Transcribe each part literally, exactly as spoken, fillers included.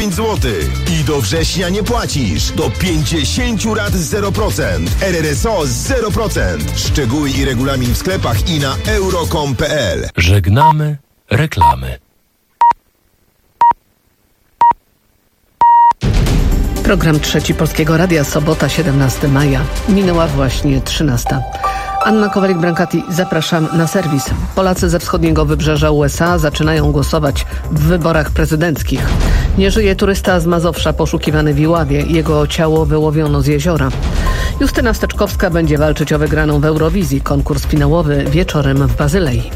dziewięć złotych. I do września nie płacisz. Do pięćdziesiąt rat zero procent. R R S O zero procent. Szczegóły i regulamin w sklepach i na euro kropka com kropka p l. Żegnamy reklamy. Program Trzeci Polskiego Radia, sobota, siedemnastego maja. Minęła właśnie trzynasta. Anna Kowalik-Brankati, zapraszam na serwis. Polacy ze wschodniego wybrzeża U S A zaczynają głosować w wyborach prezydenckich. Nie żyje turysta z Mazowsza poszukiwany w Iławie. Jego ciało wyłowiono z jeziora. Justyna Steczkowska będzie walczyć o wygraną w Eurowizji. Konkurs finałowy wieczorem w Bazylei.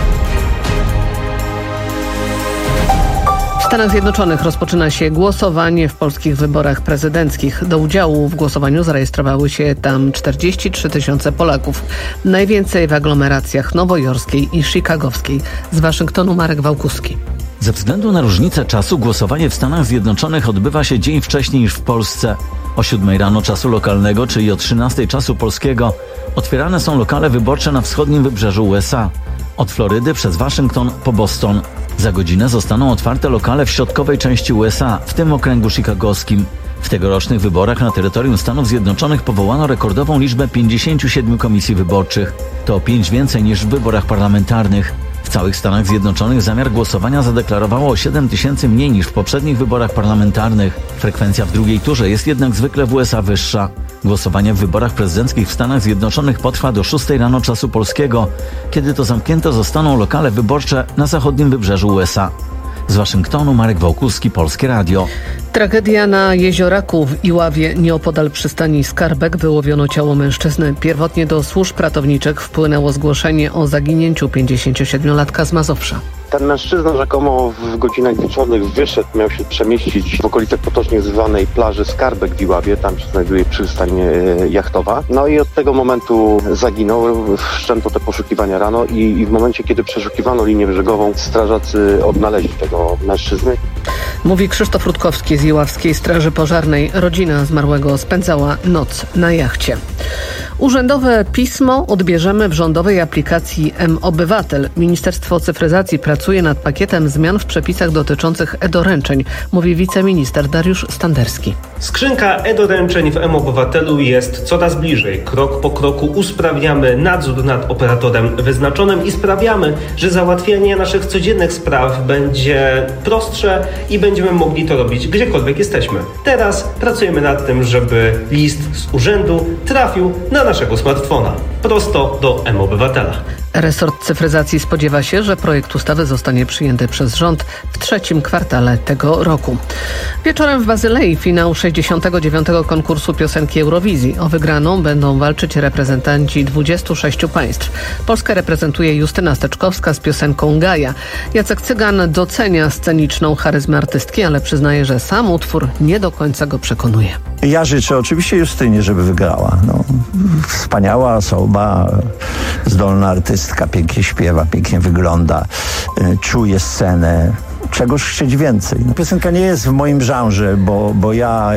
W Stanach Zjednoczonych rozpoczyna się głosowanie w polskich wyborach prezydenckich. Do udziału w głosowaniu zarejestrowały się tam czterdzieści trzy tysiące Polaków. Najwięcej w aglomeracjach nowojorskiej i chicagowskiej. Z Waszyngtonu Marek Wałkuski. Ze względu na różnicę czasu głosowanie w Stanach Zjednoczonych odbywa się dzień wcześniej niż w Polsce. O siódmej rano czasu lokalnego, czyli o trzynastej czasu polskiego, otwierane są lokale wyborcze na wschodnim wybrzeżu U S A. Od Florydy przez Waszyngton po Boston. Za godzinę zostaną otwarte lokale w środkowej części U S A, w tym okręgu chicagowskim. W tegorocznych wyborach na terytorium Stanów Zjednoczonych powołano rekordową liczbę pięćdziesięciu siedmiu komisji wyborczych. To o pięć więcej niż w wyborach parlamentarnych. W całych Stanach Zjednoczonych zamiar głosowania zadeklarowało o siedem tysięcy mniej niż w poprzednich wyborach parlamentarnych. Frekwencja w drugiej turze jest jednak zwykle w U S A wyższa. Głosowanie w wyborach prezydenckich w Stanach Zjednoczonych potrwa do szóstej rano czasu polskiego, kiedy to zamknięte zostaną lokale wyborcze na zachodnim wybrzeżu U S A. Z Waszyngtonu Marek Wałkuski, Polskie Radio. Tragedia na Jezioraku w Iławie, nieopodal przystani Skarbek, wyłowiono ciało mężczyzny. Pierwotnie do służb ratowniczych wpłynęło zgłoszenie o zaginięciu pięćdziesięciosiedmiolatka z Mazowsza. Ten mężczyzna rzekomo w godzinach wieczornych wyszedł, miał się przemieścić w okolice potocznie zwanej plaży Skarbek w Iławie, tam się znajduje przystań jachtowa. No i od tego momentu zaginął, wszczęto te poszukiwania rano i, i w momencie, kiedy przeszukiwano linię brzegową, strażacy odnaleźli tego mężczyzny. Mówi Krzysztof Rutkowski z Iławskiej Straży Pożarnej. Rodzina zmarłego spędzała noc na jachcie. Urzędowe pismo odbierzemy w rządowej aplikacji M-Obywatel. Ministerstwo Cyfryzacji pracuje nad pakietem zmian w przepisach dotyczących e-doręczeń, mówi wiceminister Dariusz Standerski. Skrzynka e-doręczeń w M-Obywatelu jest coraz bliżej. Krok po kroku usprawniamy nadzór nad operatorem wyznaczonym i sprawiamy, że załatwianie naszych codziennych spraw będzie prostsze i będziemy mogli to robić gdziekolwiek jesteśmy. Teraz pracujemy nad tym, żeby list z urzędu trafił na naszego smartfona, prosto do M-Obywatela. Resort Cyfryzacji spodziewa się, że projekt ustawy zostanie przyjęty przez rząd w trzecim kwartale tego roku. Wieczorem w Bazylei finał sześćdziesiątego dziewiątego konkursu piosenki Eurowizji. O wygraną będą walczyć reprezentanci dwudziestu sześciu państw. Polskę reprezentuje Justyna Steczkowska z piosenką Gaja. Jacek Cygan docenia sceniczną charyzmę artystki, ale przyznaje, że sam utwór nie do końca go przekonuje. Ja życzę oczywiście Justynie, żeby wygrała. No, wspaniała osoba, zdolna artystka, pięknie śpiewa, pięknie wygląda, czuje scenę. Czegoż chcieć więcej. No, piosenka nie jest w moim żanrze, bo, bo ja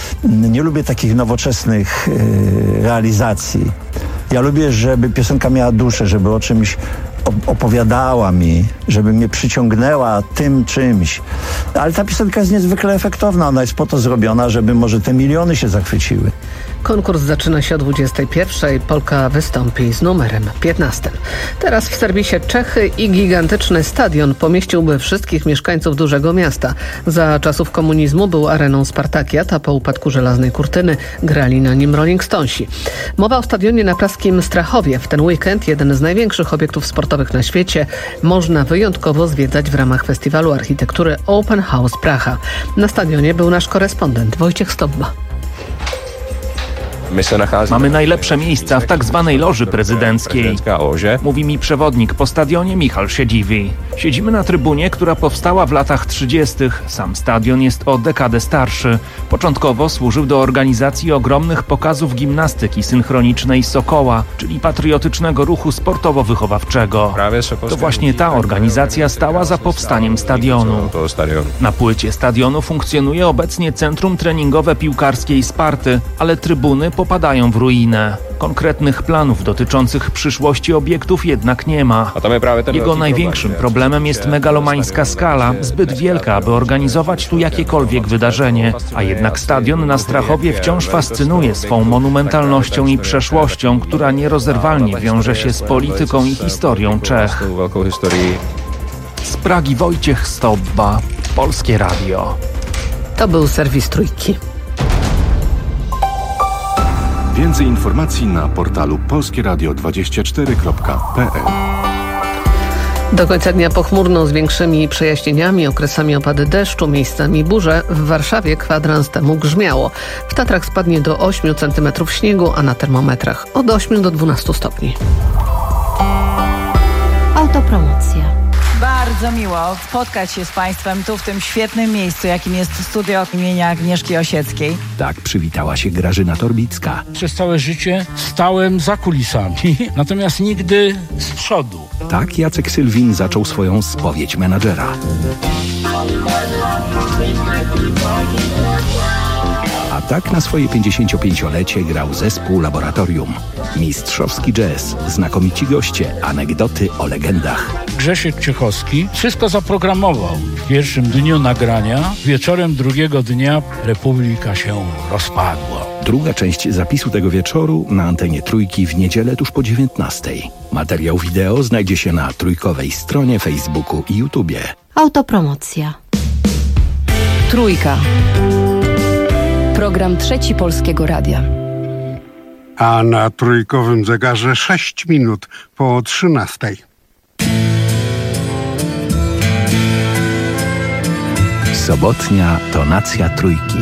nie lubię takich nowoczesnych y, realizacji. Ja lubię, żeby piosenka miała duszę, żeby o czymś opowiadała mi, żeby mnie przyciągnęła tym czymś. Ale ta piosenka jest niezwykle efektowna. Ona jest po to zrobiona, żeby może te miliony się zachwyciły. Konkurs zaczyna się o dwudziestej pierwszej. Polka wystąpi z numerem piętnastym. Teraz w serwisie Czechy i gigantyczny stadion pomieściłby wszystkich mieszkańców dużego miasta. Za czasów komunizmu był areną Spartakiat, a po upadku żelaznej kurtyny grali na nim Rolling Stonesi. Mowa o stadionie na praskim Strachowie. W ten weekend jeden z największych obiektów sportowych na świecie można wyjątkowo zwiedzać w ramach festiwalu architektury Open House Praha. Na stadionie był nasz korespondent Wojciech Stobba. Mamy najlepsze miejsca w tak zwanej loży prezydenckiej, mówi mi przewodnik po stadionie Michal Siedziwi. Siedzimy na trybunie, która powstała w latach trzydziestych. Sam stadion jest o dekadę starszy. Początkowo służył do organizacji ogromnych pokazów gimnastyki synchronicznej Sokoła, czyli patriotycznego ruchu sportowo-wychowawczego. To właśnie ta organizacja stała za powstaniem stadionu. Na płycie stadionu funkcjonuje obecnie centrum treningowe piłkarskiej Sparty, ale trybuny popadają w ruinę. Konkretnych planów dotyczących przyszłości obiektów jednak nie ma. Jego największym problemem jest megalomańska skala, zbyt wielka, aby organizować tu jakiekolwiek wydarzenie. A jednak stadion na Strachowie wciąż fascynuje swą monumentalnością i przeszłością, która nierozerwalnie wiąże się z polityką i historią Czech. Z Pragi Wojciech Stobba, Polskie Radio. To był serwis Trójki. Więcej informacji na portalu polskieradio dwadzieścia cztery kropka p l. Do końca dnia pochmurno z większymi przejaśnieniami, okresami opady deszczu, miejscami burze. W Warszawie kwadrans temu grzmiało. W Tatrach spadnie do ośmiu centymetrów śniegu, a na termometrach od ośmiu do dwunastu stopni. Autopromocja. Bardzo miło spotkać się z Państwem tu w tym świetnym miejscu, jakim jest studio imienia Agnieszki Osieckiej. Tak przywitała się Grażyna Torbicka. Przez całe życie stałem za kulisami, natomiast nigdy z przodu. Tak Jacek Sylwin zaczął swoją spowiedź menadżera. A tak na swoje pięćdziesięciopięciolecie grał zespół Laboratorium. Mistrzowski jazz, znakomici goście, anegdoty o legendach. Grzesiek Ciechowski wszystko zaprogramował. W pierwszym dniu nagrania, wieczorem drugiego dnia Republika się rozpadła. Druga część zapisu tego wieczoru na antenie Trójki w niedzielę tuż po dziewiętnastej. Materiał wideo znajdzie się na trójkowej stronie, Facebooku i YouTubie. Autopromocja. Trójka. Program Trzeci Polskiego Radia. A na trójkowym zegarze sześć minut po trzynastej. Sobotnia tonacja Trójki.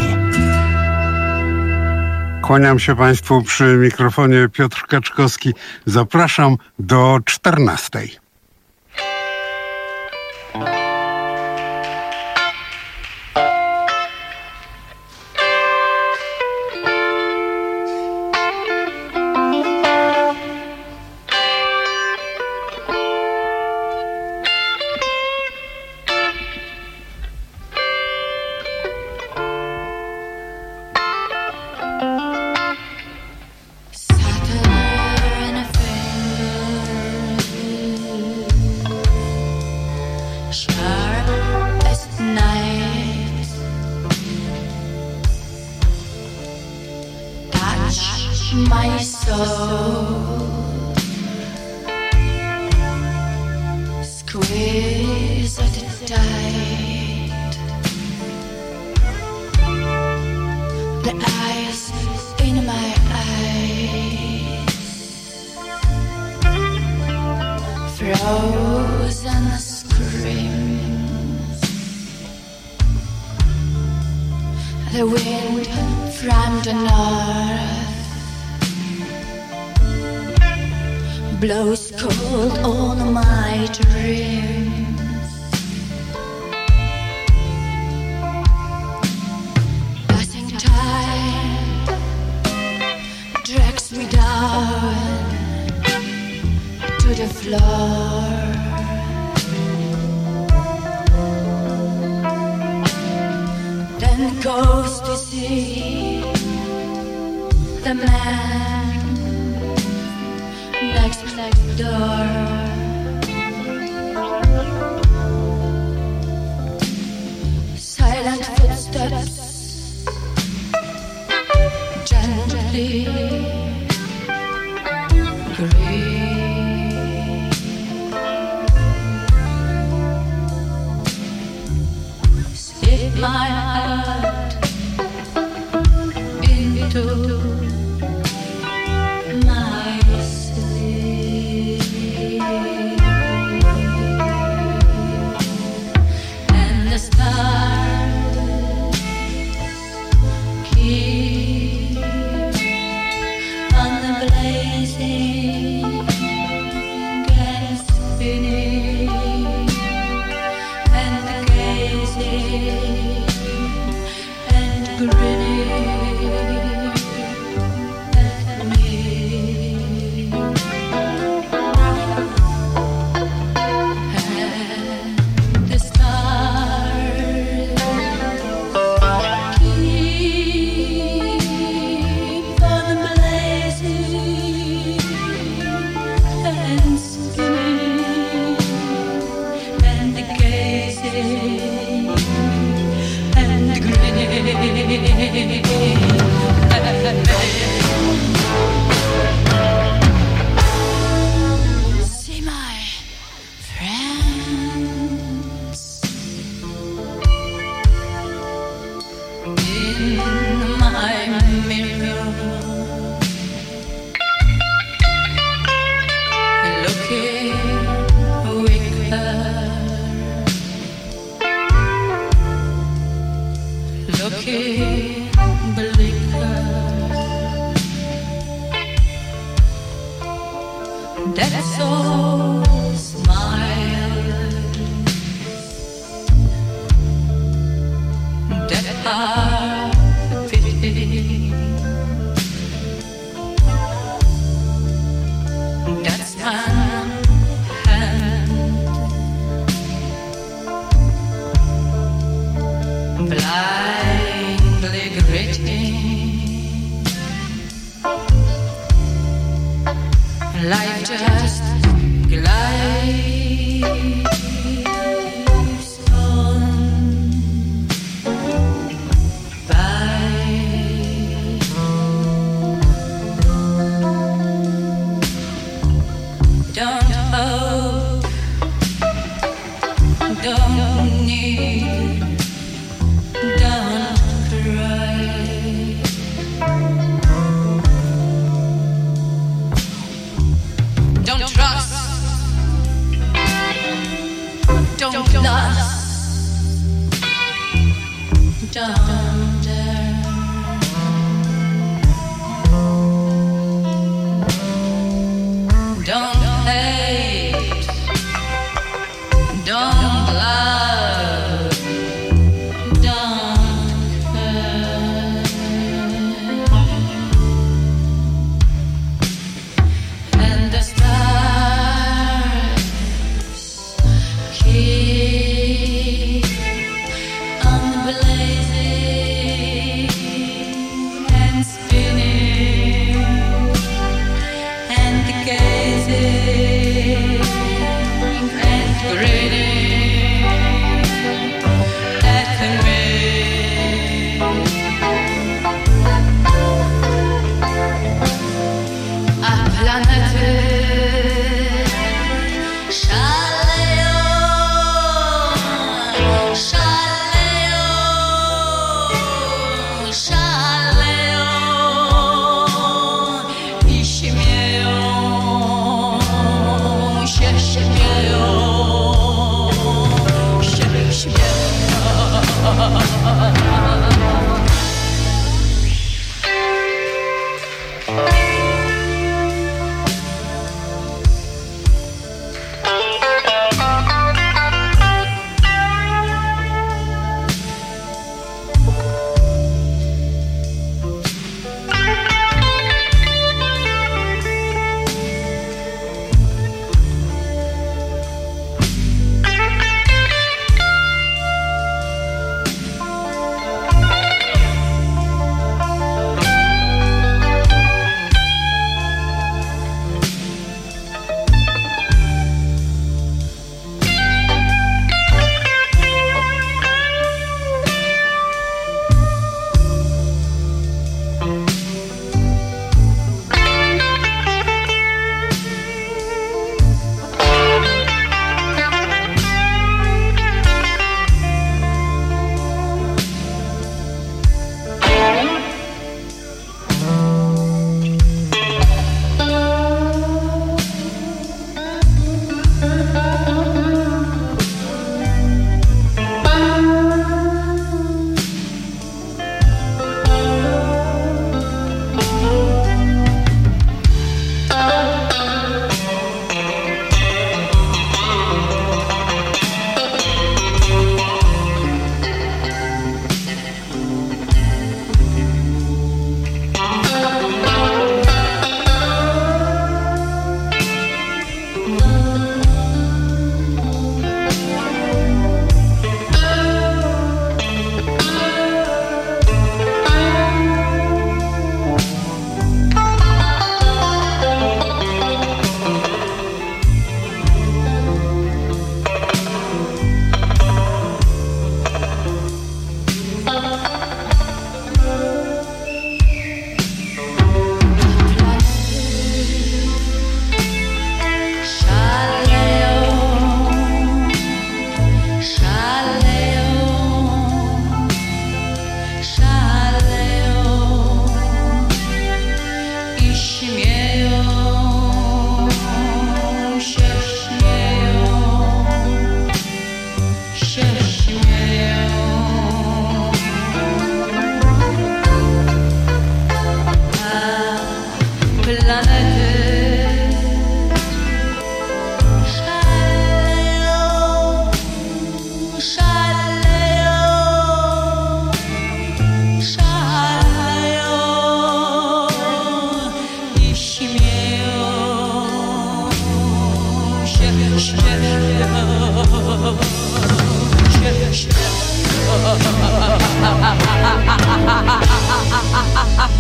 Kłaniam się Państwu przy mikrofonie Piotr Kaczkowski. Zapraszam do czternastej. The wind from the north blows cold on my dreams. Passing tide drags me down to the floor. Then goes to see the man next next door. Silent footsteps gently creep. Slip my heart into my sleep, and the stars keep on the blazing and spinning and gazing and grinning at me. And the stars keep on blazing looking bleaker. That soul smile, that heart pity, that smile hand, blindly gritting, life just glides on by. Don't hope, don't need, don't cry. Don't trust, don't lust, don't dare. Don't hate, don't love, don't care. And the stars keep on blazing.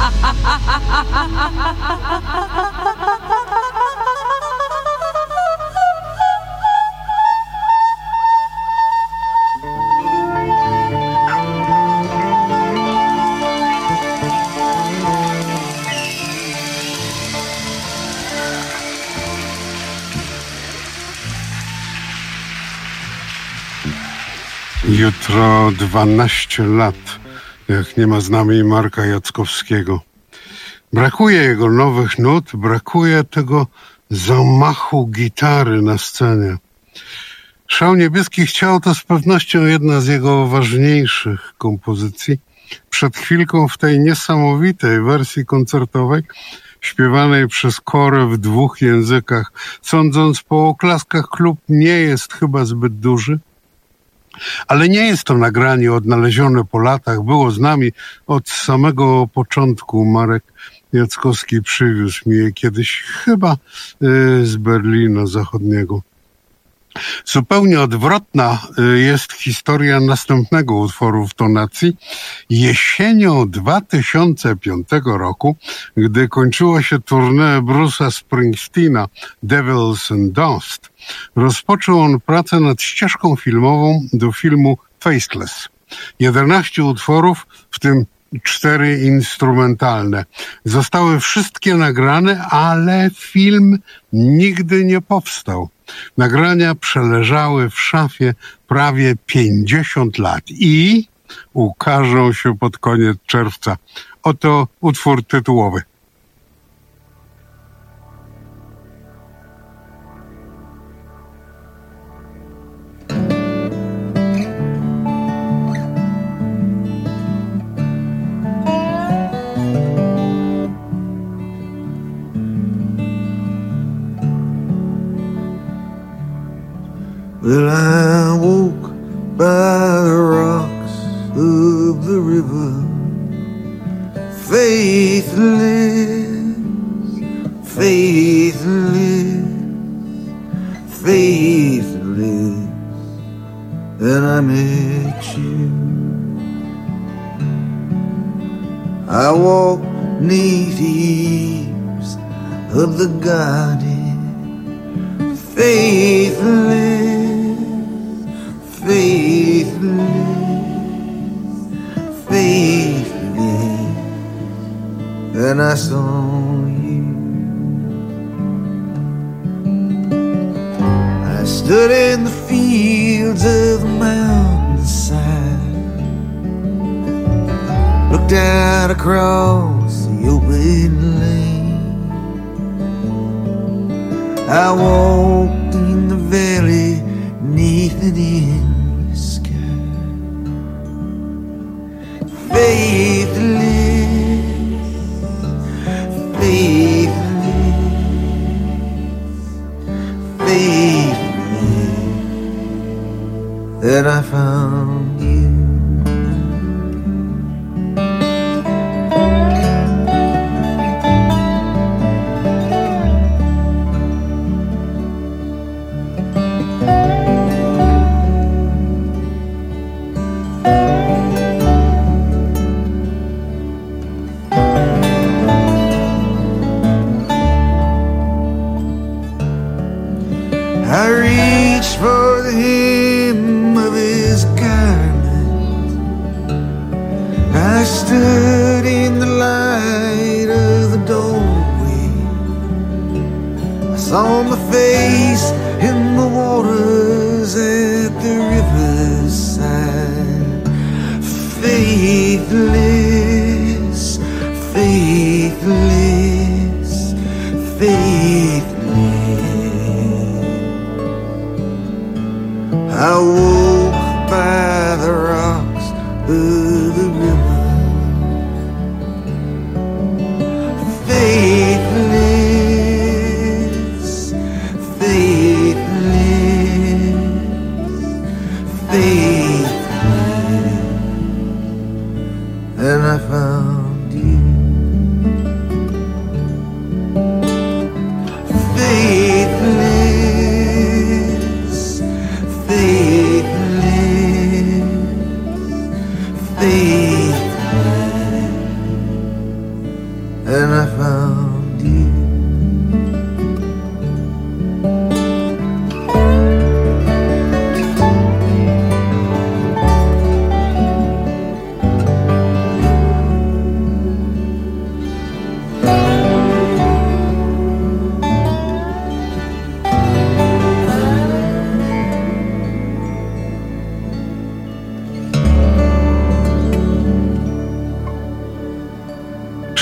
Jutro dwanaście lat, jak nie ma z nami Marka Jackowskiego. Brakuje jego nowych nut, brakuje tego zamachu gitary na scenie. Szał Niebieskich Ciał to z pewnością jedna z jego ważniejszych kompozycji. Przed chwilką w tej niesamowitej wersji koncertowej, śpiewanej przez chorę w dwóch językach, sądząc po oklaskach, klub nie jest chyba zbyt duży. Ale nie jest to nagranie odnalezione po latach. Było z nami od samego początku. Marek Jackowski przywiózł mi je kiedyś chyba y, z Berlina Zachodniego. Zupełnie odwrotna jest historia następnego utworu w tonacji. Jesienią dwa tysiące piątego roku, gdy kończyło się tournée Bruce'a Springsteena Devils and Dust, rozpoczął on pracę nad ścieżką filmową do filmu Faceless. jedenaście utworów, w tym cztery instrumentalne. Zostały wszystkie nagrane, ale film nigdy nie powstał. Nagrania przeleżały w szafie prawie pięćdziesiąt lat i ukażą się pod koniec czerwca. Oto utwór tytułowy. Well, I woke by the rocks of the river, faithless, faithless, faithless, and I met you. I walked neath the eaves of the garden, faithless, faithless, faithless, and I saw you. I stood in the fields of the mountainside, looked out across the open lane. I walked in the valley neath an endless sky, faithless, faithless, faithless, that I found you. I reached for the hem of his garment. I stood in the light of the doorway. I saw my face in the waters at the riverside. Faithless, faithless, faithless. I woke by the rocks of the river, faithless, faithless, faithless, and I found you. Faithless, faithless, faithless,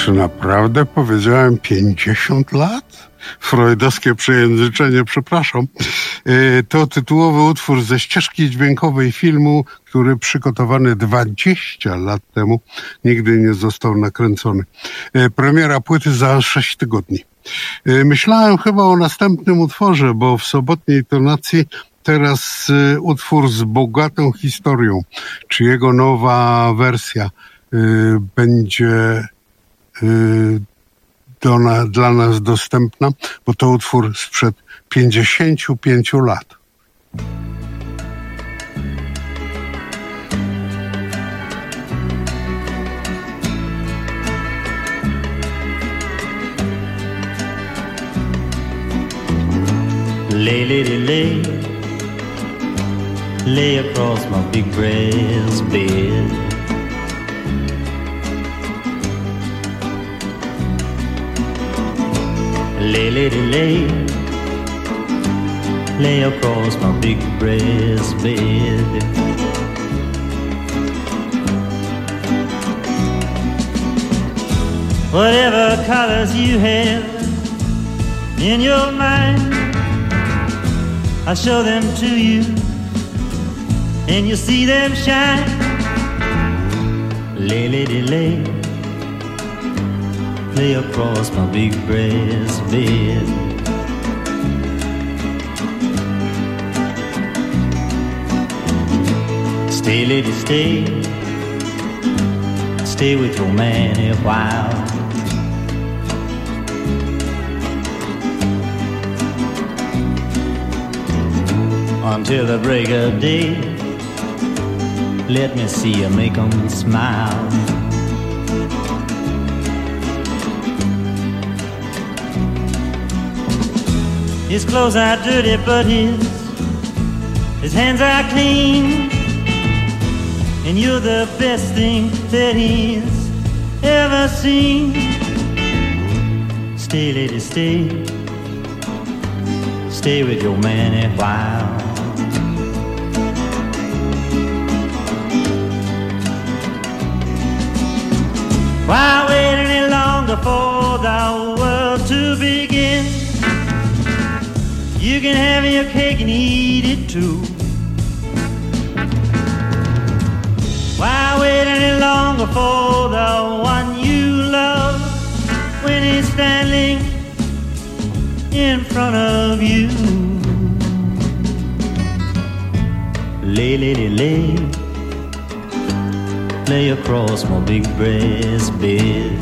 Czy naprawdę powiedziałem pięćdziesiąt lat? Freudowskie przejęzyczenie, przepraszam. To tytułowy utwór ze ścieżki dźwiękowej filmu, który przygotowany dwadzieścia lat temu nigdy nie został nakręcony. Premiera płyty za sześć tygodni. Myślałem chyba o następnym utworze, bo w sobotniej tonacji teraz utwór z bogatą historią. Czy jego nowa wersja będzie Do na, dla nas dostępna, bo to utwór sprzed pięćdziesięciu pięciu lat. Lay, lady, lay, lay across my big brass bed. Lay, lady, lay, lay across my big brass bed. Whatever colors you have in your mind, I'll show them to you, and you'll see them shine. Lay, lady, lay, lay across my big brass bed. Stay, lady, stay, stay with your man a while. Until the break of day, let me see you make them smile. His clothes are dirty, but his his hands are clean, and you're the best thing that he's ever seen. Stay, lady, stay, stay with your man a while. Why wait any longer for the world to begin? You can have your cake and eat it too. Why wait any longer for the one you love when he's standing in front of you? Lay, lady, lay, lay across my big brass bed.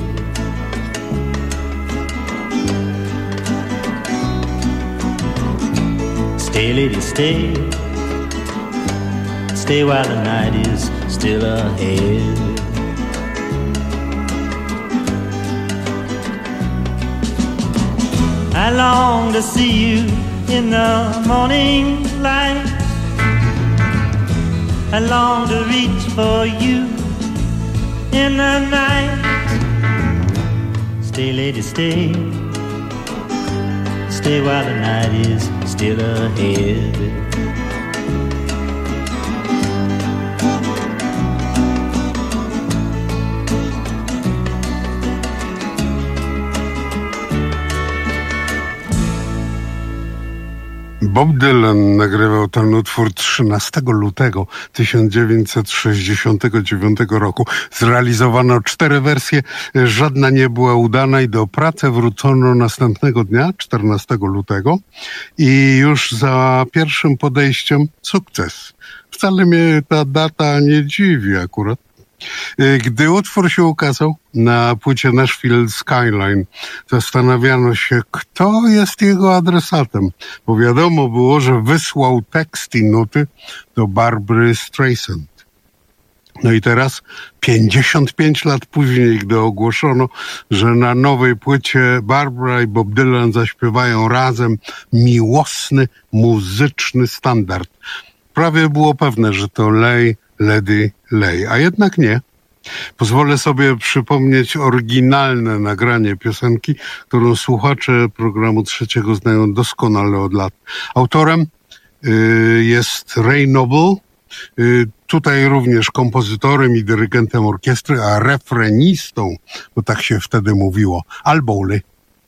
Stay, lady, stay, stay while the night is still ahead. I long to see you in the morning light. I long to reach for you in the night. Stay, lady, stay, stay while the night is still ahead. Bob Dylan nagrywał ten utwór trzynastego lutego tysiąc dziewięćset sześćdziesiątego dziewiątego roku. Zrealizowano cztery wersje, żadna nie była udana i do pracy wrócono następnego dnia, czternastego lutego, i już za pierwszym podejściem sukces. Wcale mnie ta data nie dziwi akurat. Gdy utwór się ukazał na płycie Nashville Skyline, zastanawiano się, kto jest jego adresatem, bo wiadomo było, że wysłał tekst i nuty do Barbry Streisand. No i teraz, pięćdziesiąt pięć lat później, gdy ogłoszono, że na nowej płycie Barbara i Bob Dylan zaśpiewają razem miłosny, muzyczny standard, prawie było pewne, że to Lay, Lady, Lay, a jednak nie. Pozwolę sobie przypomnieć oryginalne nagranie piosenki, którą słuchacze programu Trzeciego znają doskonale od lat. Autorem y, jest Ray Noble, Y, tutaj również kompozytorem i dyrygentem orkiestry, a refrenistą, bo tak się wtedy mówiło, Al Bowley.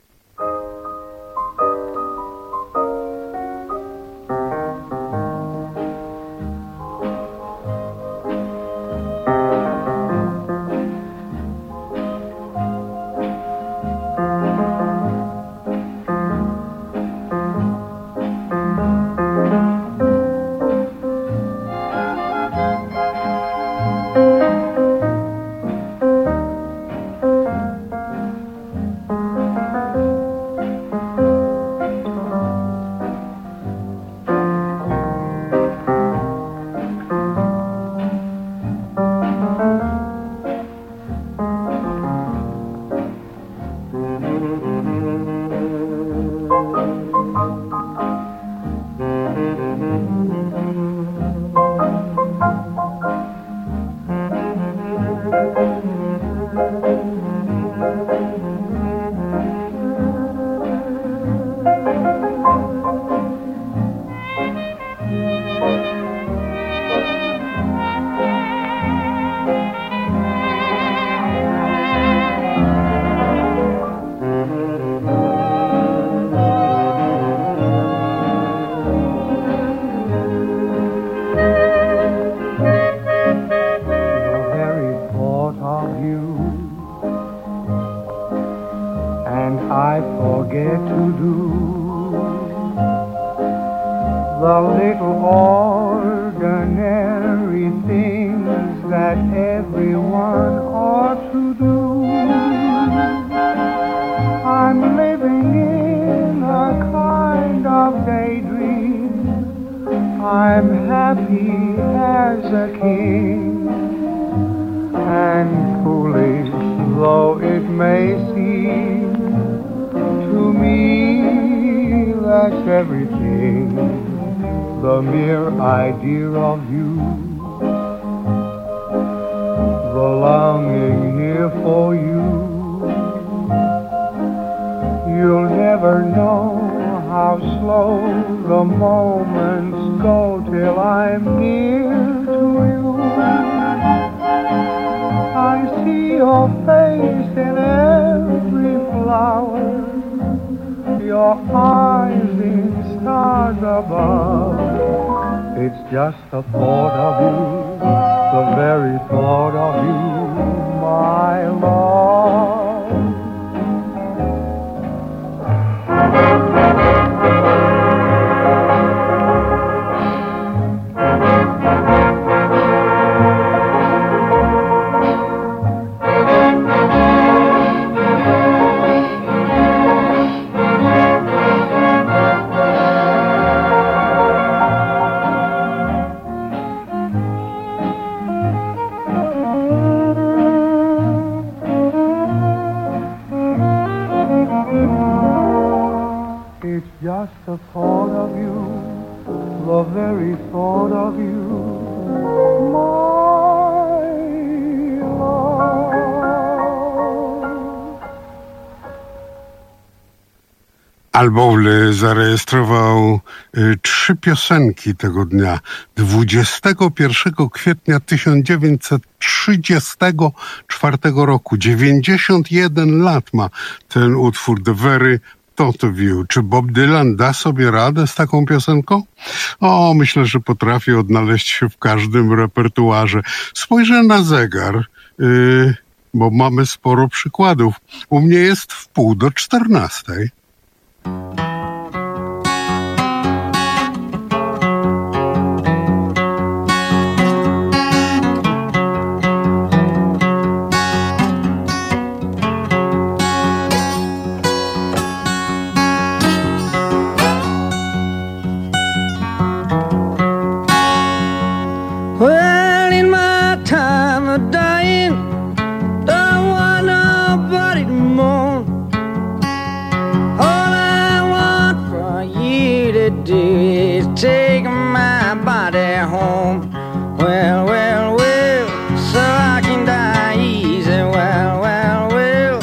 Al Bowley zarejestrował y, trzy piosenki tego dnia. dwudziestego pierwszego kwietnia tysiąc dziewięćset trzydziestego czwartego roku. dziewięćdziesiąt jeden lat ma ten utwór The Very Thought of You. Czy Bob Dylan da sobie radę z taką piosenką? O, myślę, że potrafi odnaleźć się w każdym repertuarze. Spojrzę na zegar, y, bo mamy sporo przykładów. U mnie jest w pół do czternastej. Well, in my time of dying, don't want nobody to mourn. All I want for you to do is take my body home. Well, well, well, so I can die easy. Well, well, well,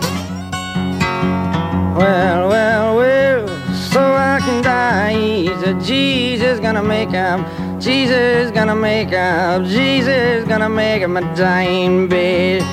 well, well, well, so I can die easy. Jesus gonna make 'em Jesus gonna make up, Jesus gonna make up my dying bed.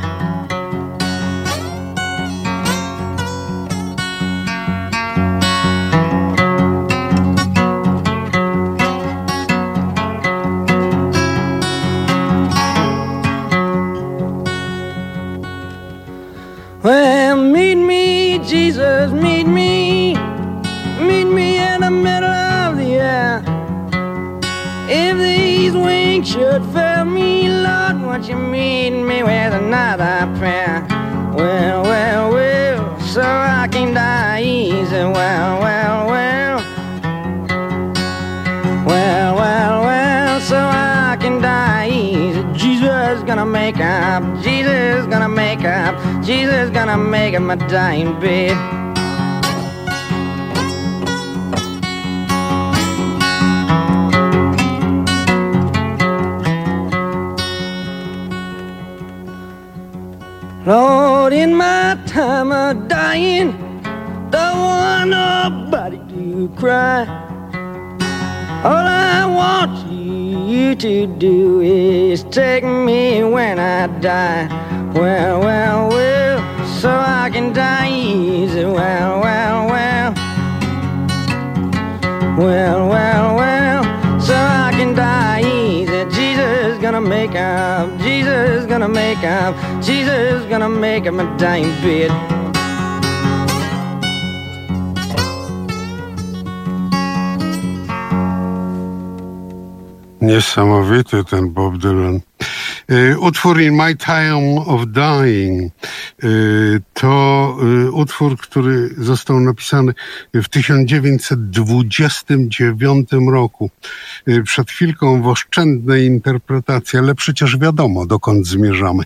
Well, meet me, Jesus, meet me, meet me in the middle of the air. If these wings should fail me, Lord, won't you meet me with another prayer? Well, well, well, so I can die easy. Well, well, well, well, well, well, so I can die easy. Jesus gonna make up, Jesus gonna make up, Jesus gonna make up my dying bed. Lord, in my time of dying, don't want nobody to cry. All I want you to do is take me when I die. Well, well, well, so I can die easy. Well, well, well, well, well, well, so I can die easy. Jesus gonna make up, Jesus gonna make up, Jesus gonna make up my dying bed. Niesamowity ten Bob Dylan. Utwór In My Time of Dying to utwór, który został napisany w tysiąc dziewięćset dwudziestym dziewiątym roku. Przed chwilką w oszczędnej interpretacji, ale przecież wiadomo, dokąd zmierzamy.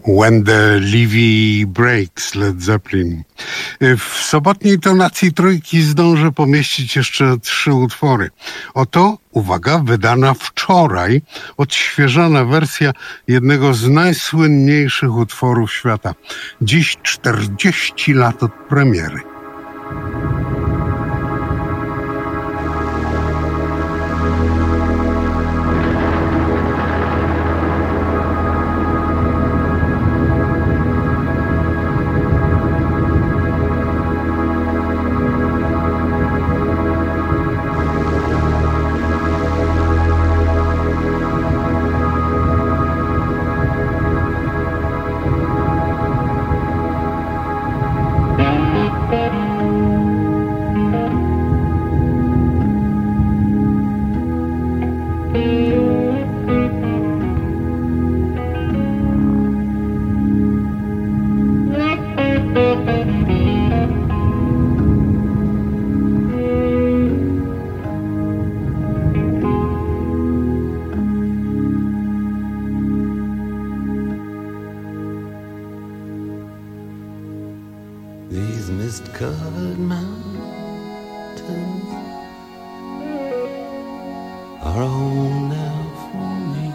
When the Levee Breaks, Led Zeppelin. W sobotniej tonacji trójki zdążę pomieścić jeszcze trzy utwory. Oto, uwaga, wydana wczoraj odświeżona wersja jednego z najsłynniejszych utworów świata. Dziś czterdzieści lat od premiery. These mist-covered mountains are a home now for me,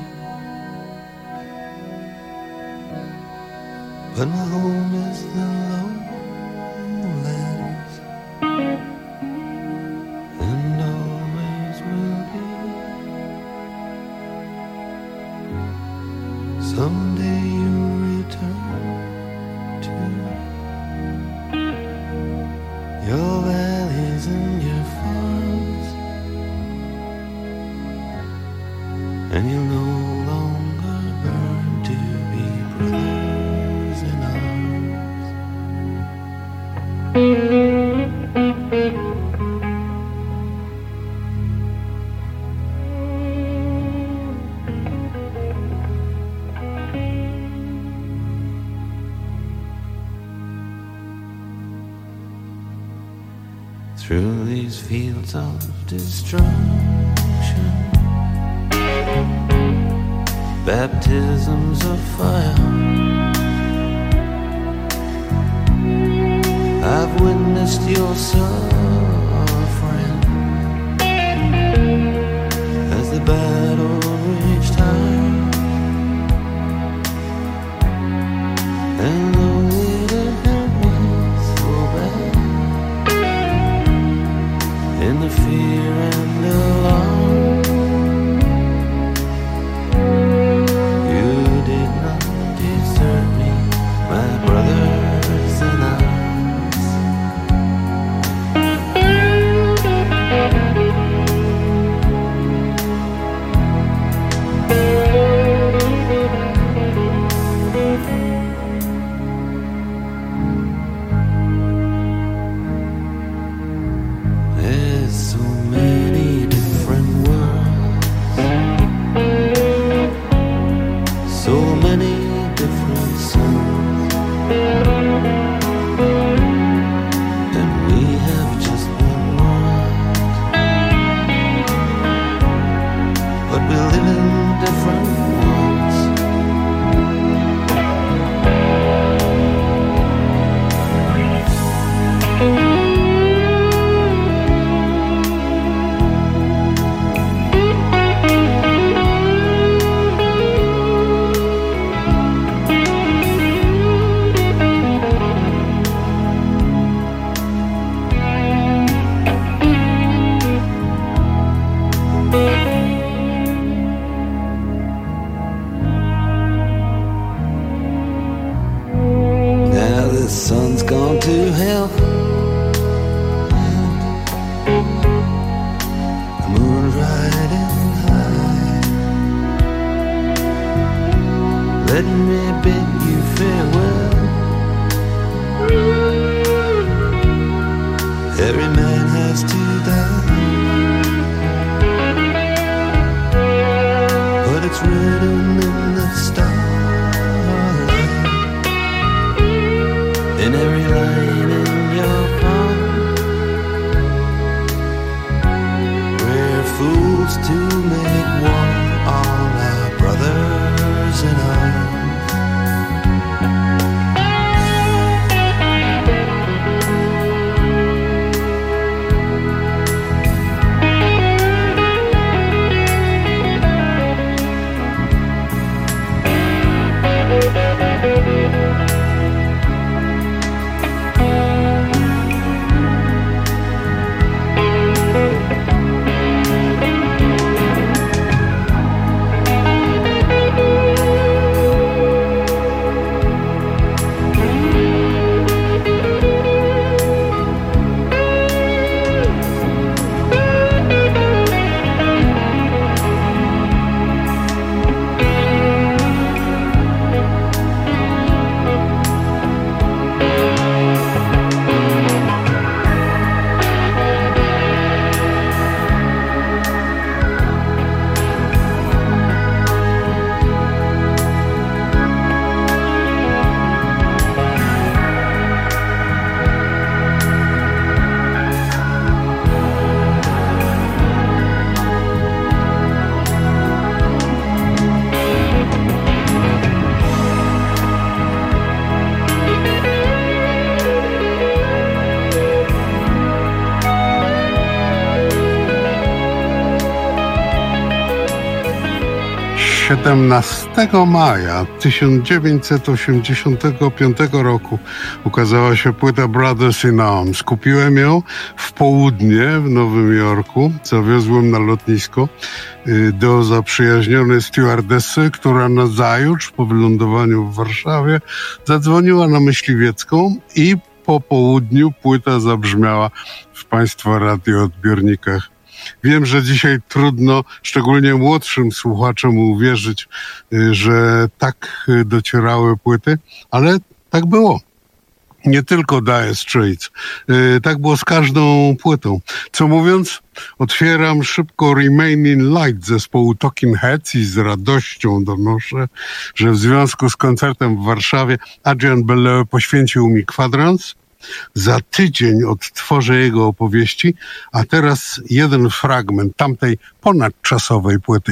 but my home is the lowlands, and always will be. Someday you'll return to your valleys and your farms, and you'll no longer burn to be brothers in through these fields of destruction, baptisms of fire, I've witnessed your suffering as the battle raged high, and though it hurt me so bad, in the fear and alarm, you did not desert me, my brothers and I. There's so many different worlds, so many different suns, and we have just one world, but we live in different ones. Now the sun's gone to hell, the moon's riding high. Let me bid you farewell. Every man has to die, but it's written in the starlight, in every line in your palm. We're fools to make one, all our brothers in arms. siedemnastego maja tysiąc dziewięćset osiemdziesiątego piątego roku ukazała się płyta Brothers in Arms. Kupiłem ją w południe w Nowym Jorku. Zawiozłem na lotnisko do zaprzyjaźnionej stewardessy, która nazajutrz po wylądowaniu w Warszawie zadzwoniła na Myśliwiecką i po południu płyta zabrzmiała w państwa radioodbiornikach. Wiem, że dzisiaj trudno, szczególnie młodszym słuchaczom, uwierzyć, że tak docierały płyty, ale tak było. Nie tylko Dire Straits. Tak było z każdą płytą. Co mówiąc, otwieram szybko Remaining Light zespołu Talking Heads i z radością donoszę, że w związku z koncertem w Warszawie Adrian Belew poświęcił mi kwadrans. Za tydzień odtworzę jego opowieści, a teraz jeden fragment tamtej ponadczasowej płyty.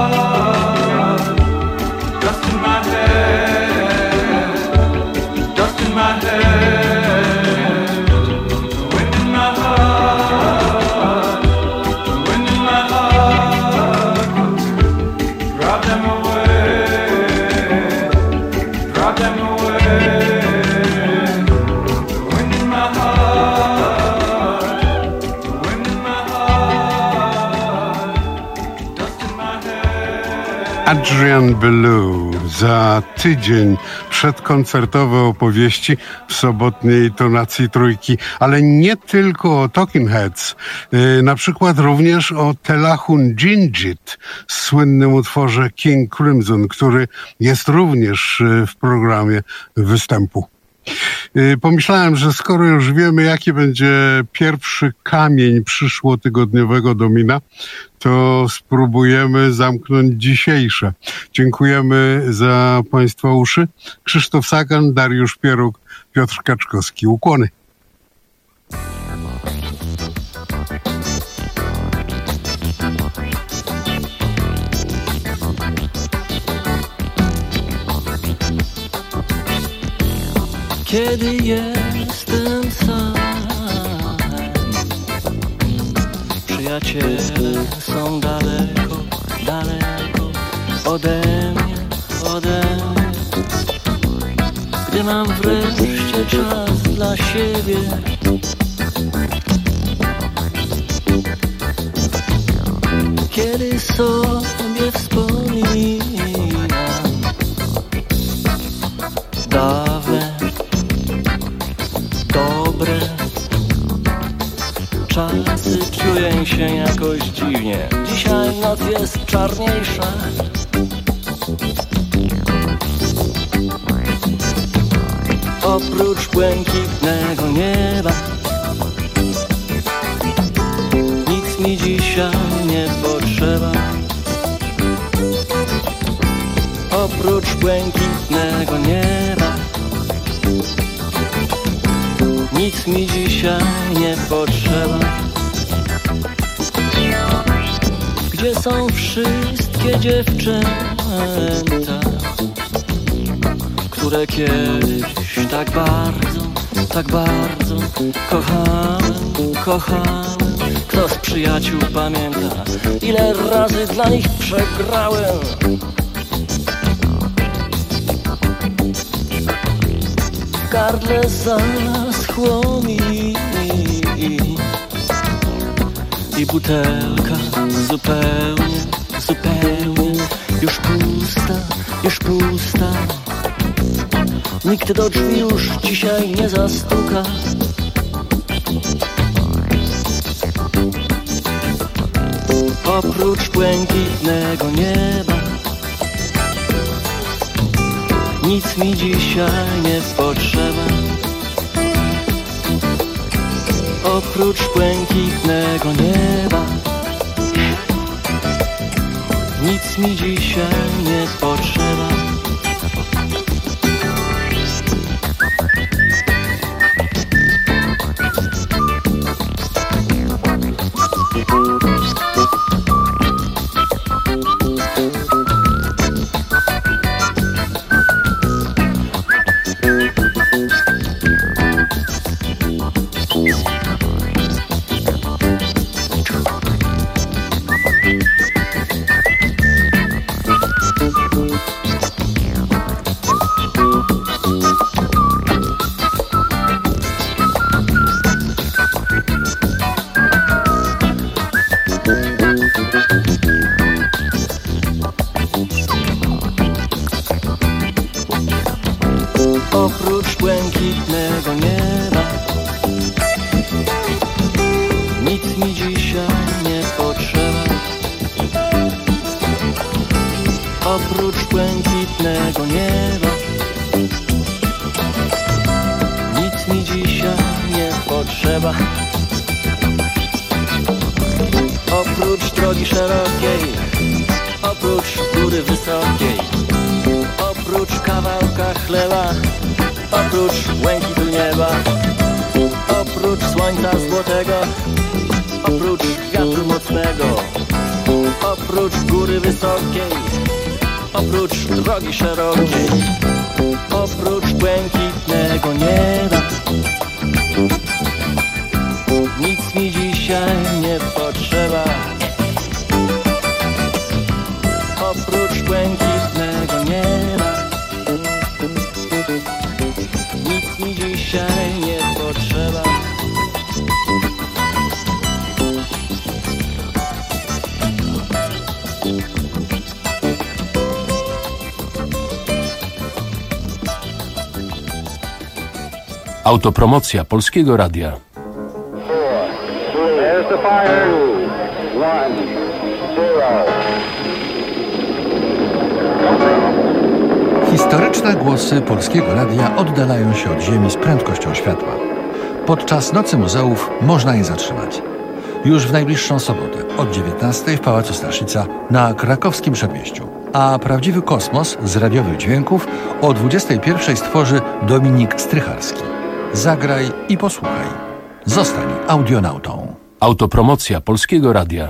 Dust in my head, dust Adrian Belew. Za tydzień przedkoncertowe opowieści w sobotniej tonacji Trójki, ale nie tylko o Talking Heads, yy, na przykład również o Telahun Jinjit, słynnym utworze King Crimson, który jest również yy, w programie występu. Pomyślałem, że skoro już wiemy, jaki będzie pierwszy kamień przyszłotygodniowego domina, to spróbujemy zamknąć dzisiejsze. Dziękujemy za Państwa uszy. Krzysztof Sagan, Dariusz Pieruk, Piotr Kaczkowski. Ukłony. Kiedy jestem sam, przyjaciele są daleko, daleko ode mnie, ode mnie. Gdy mam wreszcie czas dla siebie, kiedy sobie wspominam dawne, dobre czasy, czuję się jakoś dziwnie. Dzisiaj noc jest czarniejsza. Oprócz błękitnego nieba nic mi dzisiaj nie potrzeba. Oprócz błękitnego nieba nic mi dzisiaj nie potrzeba. Gdzie są wszystkie dziewczęta, które kiedyś tak bardzo, tak bardzo kochałem, kochałem? Kto z przyjaciół pamięta, ile razy dla nich przegrałem? W gardle zaschło mi i butelka zupełnie, zupełnie już pusta, już pusta. Nikt do drzwi już dzisiaj nie zastuka. Oprócz błękitnego nieba nic mi dzisiaj nie potrzeba. Oprócz błękitnego nieba nic mi dzisiaj nie potrzeba. Oprócz błękitnego nieba nic mi dzisiaj nie potrzeba. Oprócz błękitnego nieba nic mi dzisiaj nie potrzeba. Oprócz drogi szerokiej, oprócz góry wysokiej, oprócz kawałka chleba, oprócz błękitu nieba, oprócz słońca złotego, oprócz wiatru mocnego, oprócz góry wysokiej, oprócz drogi szerokiej, oprócz błękitnego nieba nic mi dzisiaj nie potrzeba. Oprócz błękitnego nieba nic mi dzisiaj nie potrzeba. Autopromocja Polskiego Radia. Historyczne głosy Polskiego Radia oddalają się od Ziemi z prędkością światła. Podczas Nocy Muzeów można je zatrzymać. Już w najbliższą sobotę od dziewiętnastej w Pałacu Staszica na krakowskim Przedmieściu. A prawdziwy kosmos z radiowych dźwięków o dwudziestej pierwszej stworzy Dominik Strycharski. Zagraj i posłuchaj. Zostań audionautą. Autopromocja Polskiego Radia.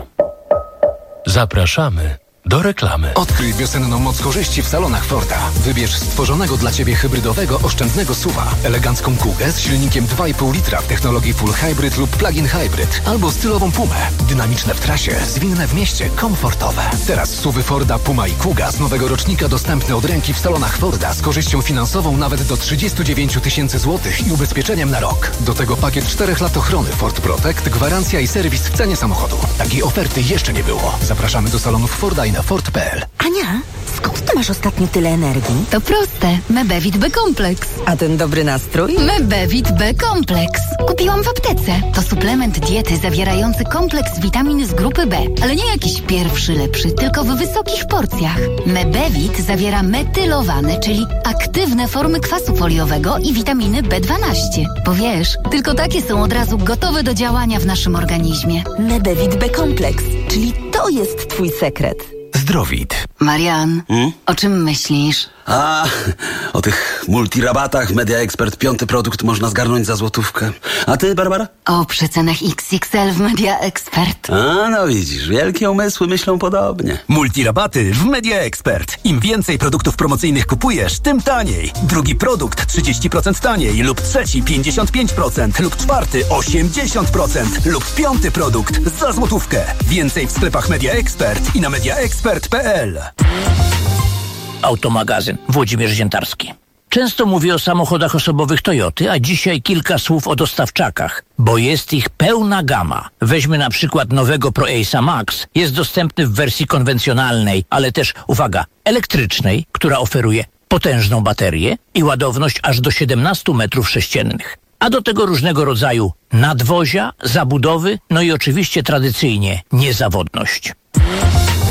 Zapraszamy do reklamy. Odkryj wiosenną moc korzyści w salonach Forda. Wybierz stworzonego dla Ciebie hybrydowego, oszczędnego S U V-a, elegancką Kugę z silnikiem dwa i pół litra w technologii Full Hybrid lub Plug-in Hybrid, albo stylową Pumę. Dynamiczne w trasie, zwinne w mieście, komfortowe. Teraz S U V-y Forda, Puma i Kuga z nowego rocznika dostępne od ręki w salonach Forda z korzyścią finansową nawet do trzydzieści dziewięć tysięcy złotych i ubezpieczeniem na rok. Do tego pakiet czterech lat ochrony Ford Protect, gwarancja i serwis w cenie samochodu. Takiej oferty jeszcze nie było. Zapraszamy do salonów Forda i na Ford kropka p l. Ania, skąd ty masz ostatnio tyle energii? To proste. Mebevit B-Kompleks. A ten dobry nastrój? Mebevit B-Kompleks. Kupiłam w aptece. To suplement diety zawierający kompleks witamin z grupy B. Ale nie jakiś pierwszy lepszy, tylko w wysokich porcjach. Mebevit zawiera metylowane, czyli aktywne formy kwasu foliowego i witaminy B dwanaście. Bo wiesz, tylko takie są od razu gotowe do działania w naszym organizmie. Mebevit B-Kompleks, czyli to jest twój sekret. Zdrowit. Marian, hmm? O czym myślisz? A, o tych multirabatach Media Expert piąty produkt można zgarnąć za złotówkę. A ty, Barbara? O przecenach X X L w Media Expert. A, no widzisz, wielkie umysły myślą podobnie. Multirabaty w Media Expert. Im więcej produktów promocyjnych kupujesz, tym taniej. Drugi produkt trzydzieści procent taniej, lub trzeci pięćdziesiąt pięć procent, lub czwarty osiemdziesiąt procent, lub piąty produkt za złotówkę. Więcej w sklepach Media Expert i na media expert kropka p l. Automagazyn. Włodzimierz Ziętarski. Często mówię o samochodach osobowych Toyoty, a dzisiaj kilka słów o dostawczakach, bo jest ich pełna gama. Weźmy na przykład nowego Pro Ace'a Max. Jest dostępny w wersji konwencjonalnej, ale też, uwaga, elektrycznej, która oferuje potężną baterię i ładowność aż do siedemnaście metrów sześciennych. A do tego różnego rodzaju nadwozia, zabudowy, no i oczywiście tradycyjnie niezawodność.